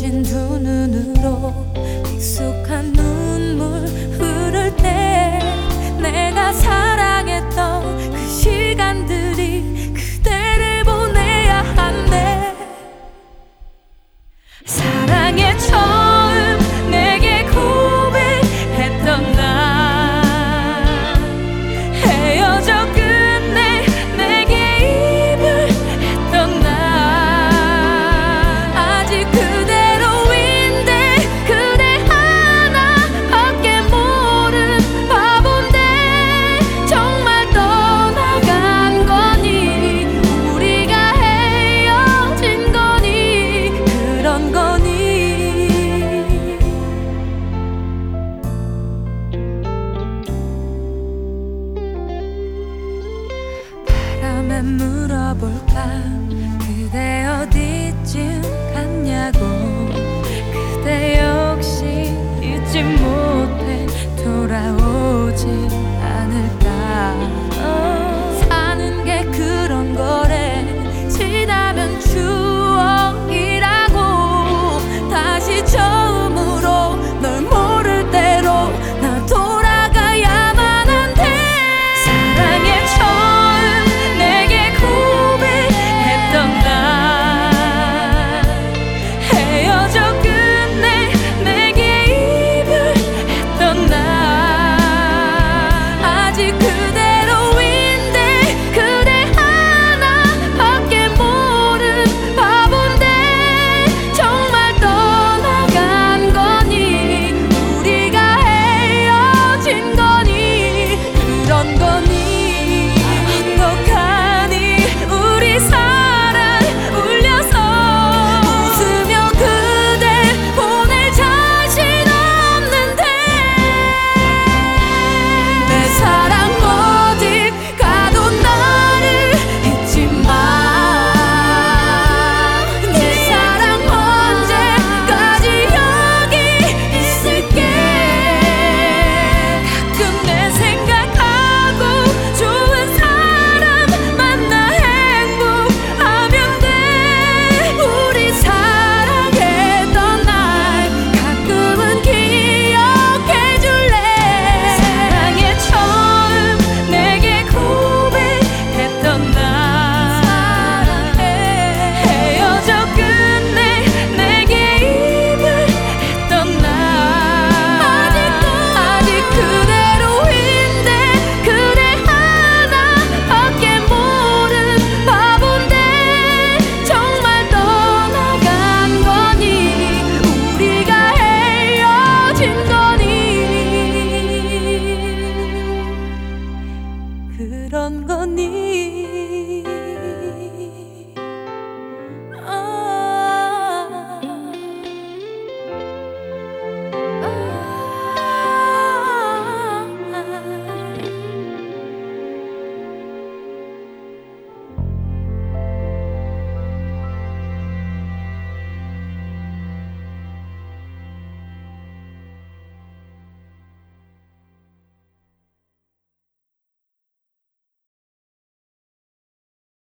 젖은 두 눈으로 익숙한 눈물 흐를 때 내가 사랑했던 그 시간들이 그대를 보내야 한대. 사랑의 처음 내게 고백했던 날, 헤어져 끝내 내게 이별했던 날, 아직 그대로인데 그대 하나밖에 모른 바본데 정말 떠나간 거니, 우리가 헤어진 거니, 그런 거니. 바람에 물어볼까 그대 어디쯤 갔냐고. 그대 역시 잊지 못해 돌아오지 않을까.